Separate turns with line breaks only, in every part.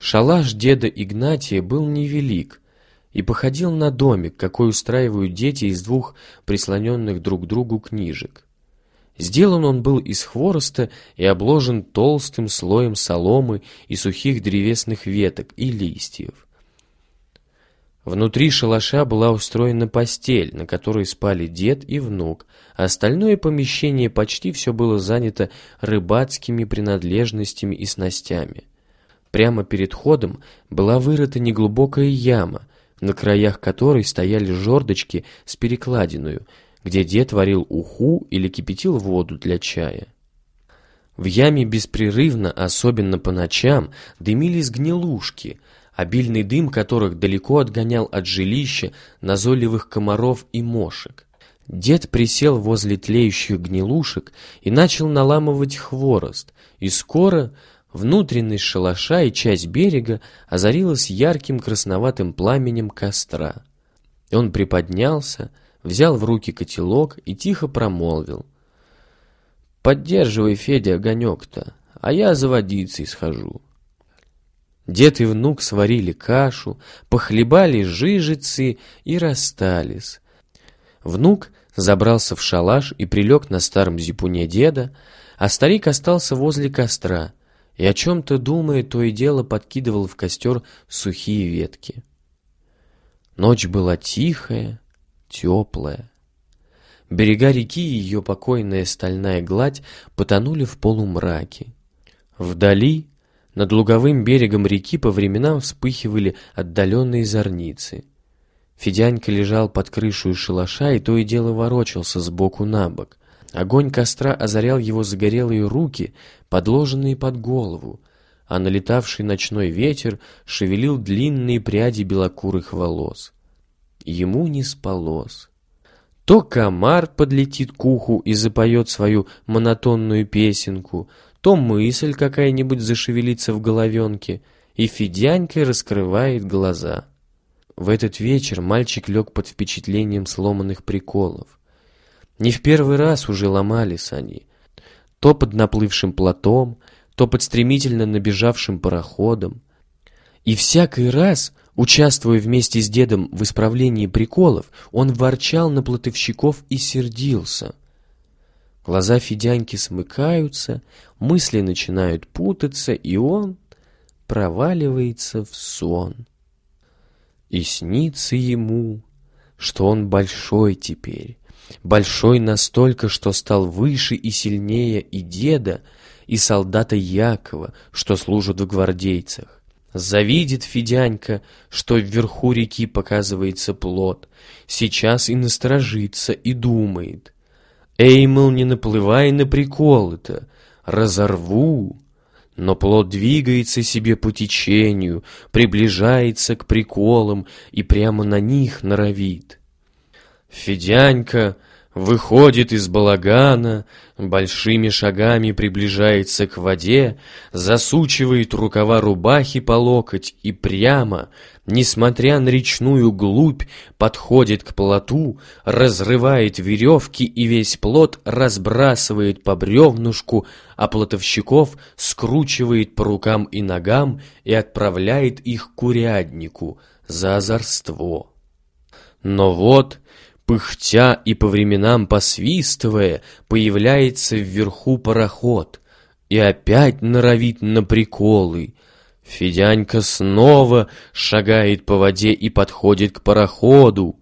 Шалаш деда Игнатия был невелик и походил на домик, какой устраивают дети из двух прислоненных друг к другу книжек. Сделан он был из хвороста и обложен толстым слоем соломы и сухих древесных веток и листьев. Внутри шалаша была устроена постель, на которой спали дед и внук, а остальное помещение почти все было занято рыбацкими принадлежностями и снастями. Прямо перед входом была вырыта неглубокая яма, на краях которой стояли жердочки с перекладиною, где дед варил уху или кипятил воду для чая. В яме беспрерывно, особенно по ночам, дымились гнилушки, обильный дым которых далеко отгонял от жилища назойливых комаров и мошек. Дед присел возле тлеющих гнилушек и начал наламывать хворост, и скоро внутренность шалаша и часть берега озарилась ярким красноватым пламенем костра. Он приподнялся, взял в руки котелок и тихо промолвил: «Поддерживай, Федя, огонек-то, а я за водицей схожу». Дед и внук сварили кашу, похлебали жижицы и расстались. Внук забрался в шалаш и прилег на старом зипуне деда, а старик остался возле костра и, о чем-то думая, то и дело подкидывал в костер сухие ветки. Ночь была тихая, теплая. Берега реки и ее покойная стальная гладь потонули в полумраке. Вдали, над луговым берегом реки, по временам вспыхивали отдаленные зорницы. Федянька лежал под крышей шалаша и то и дело ворочался сбоку на бок. Огонь костра озарял его загорелые руки, подложенные под голову, а налетавший ночной ветер шевелил длинные пряди белокурых волос. Ему не спалось. То комар подлетит к уху и запоет свою монотонную песенку, то мысль какая-нибудь зашевелится в головенке, и Федянька раскрывает глаза. В этот вечер мальчик лег под впечатлением сломанных приколов. Не в первый раз уже ломались они. То под наплывшим плотом, то под стремительно набежавшим пароходом. И всякий раз, участвуя вместе с дедом в исправлении приколов, он ворчал на плотовщиков и сердился. Глаза Федяньки смыкаются, мысли начинают путаться, и он проваливается в сон. И снится ему, что он большой теперь, большой настолько, что стал выше и сильнее и деда, и солдата Якова, что служат в гвардейцах. Завидит Федянька, что вверху реки показывается плот, сейчас и насторожится, и думает: «Эй, мол, не наплывай на приколы-то, разорву». Но плот двигается себе по течению, приближается к приколам и прямо на них норовит. Федянька выходит из балагана, большими шагами приближается к воде, засучивает рукава рубахи по локоть и прямо, несмотря на речную глубь, подходит к плоту, разрывает веревки и весь плот разбрасывает по бревнушку, а плотовщиков скручивает по рукам и ногам и отправляет их к уряднику за озорство. Но вот, пыхтя и по временам посвистывая, появляется вверху пароход и опять норовит на приколы. Федянька снова шагает по воде и подходит к пароходу.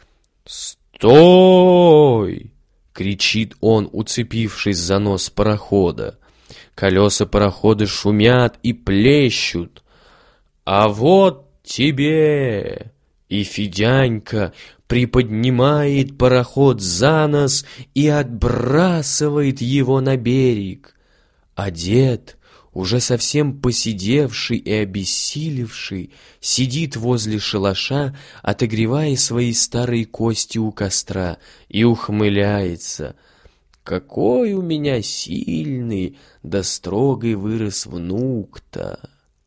«Стой!» — кричит он, уцепившись за нос парохода. Колеса парохода шумят и плещут. «А вот тебе!» И Федянька приподнимает пароход за нос и отбрасывает его на берег. А дед, уже совсем поседевший и обессилевший, сидит возле шалаша, отогревая свои старые кости у костра, и ухмыляется: «Какой у меня сильный да строгий вырос внук-то!»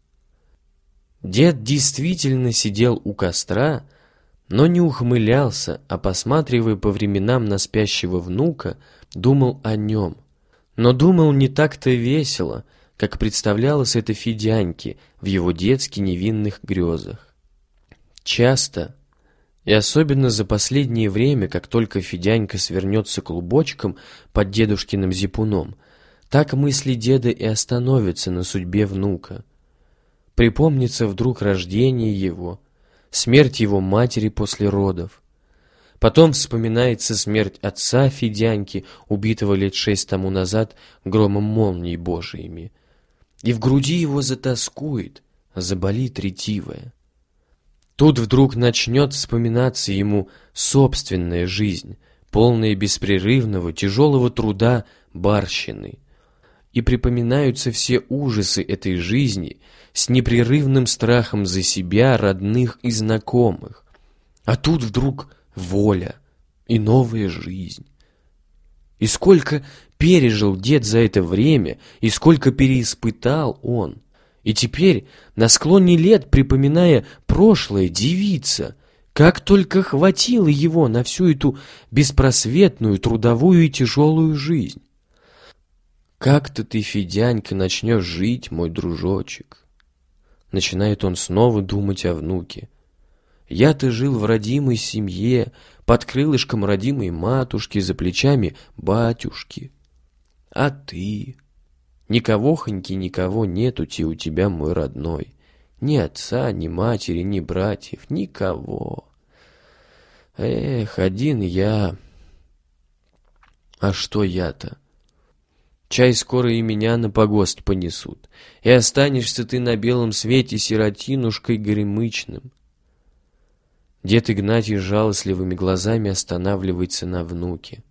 Дед действительно сидел у костра, но не ухмылялся, а, посматривая по временам на спящего внука, думал о нем. Но думал не так-то весело, как представлялось это Федяньке в его детски невинных грезах. Часто, и особенно за последнее время, как только Федянька свернется клубочком под дедушкиным зипуном, так мысли деда и остановятся на судьбе внука. Припомнится вдруг рождение его, смерть его матери после родов. Потом вспоминается смерть отца Федяньки, убитого лет 6 тому назад громом молний Божиими. И в груди его затоскует, заболит ретивая. Тут вдруг начнет вспоминаться ему собственная жизнь, полная беспрерывного, тяжелого труда барщины. И припоминаются все ужасы этой жизни с непрерывным страхом за себя, родных и знакомых. А тут вдруг воля и новая жизнь. И сколько пережил дед за это время, и сколько переиспытал он. И теперь, на склоне лет, припоминая прошлое, дивится, как только хватило его на всю эту беспросветную, трудовую и тяжелую жизнь. «Как-то ты, Федянька, начнешь жить, мой дружочек». Начинает он снова думать о внуке. «Я-то жил в родимой семье, под крылышком родимой матушки, за плечами батюшки. А ты? Никогохоньки никого нету-те у тебя, мой родной. Ни отца, ни матери, ни братьев, никого. Эх, один я. А что я-то? Чай скоро и меня на погост понесут, и останешься ты на белом свете сиротинушкой горемычным». Дед Игнатий жалостливыми глазами останавливается на внуке.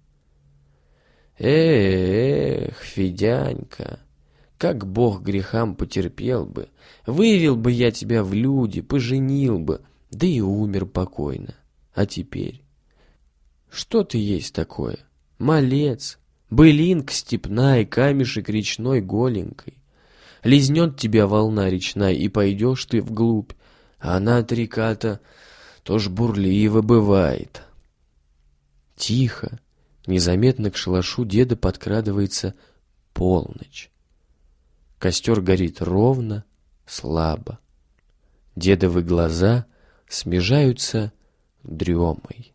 Эх, Федянька, как Бог грехам потерпел бы, вывел бы я тебя в люди, поженил бы, да и умер покойно. А теперь? Что ты есть такое? Малец, былинка степная, камешек речной голенькой. Лизнет тебя волна речная, и пойдешь ты вглубь, а она от река-то тоже бурливо бывает. Тихо, незаметно к шалашу деда подкрадывается полночь. Костер горит ровно, слабо. Дедовы глаза смежаются дремой.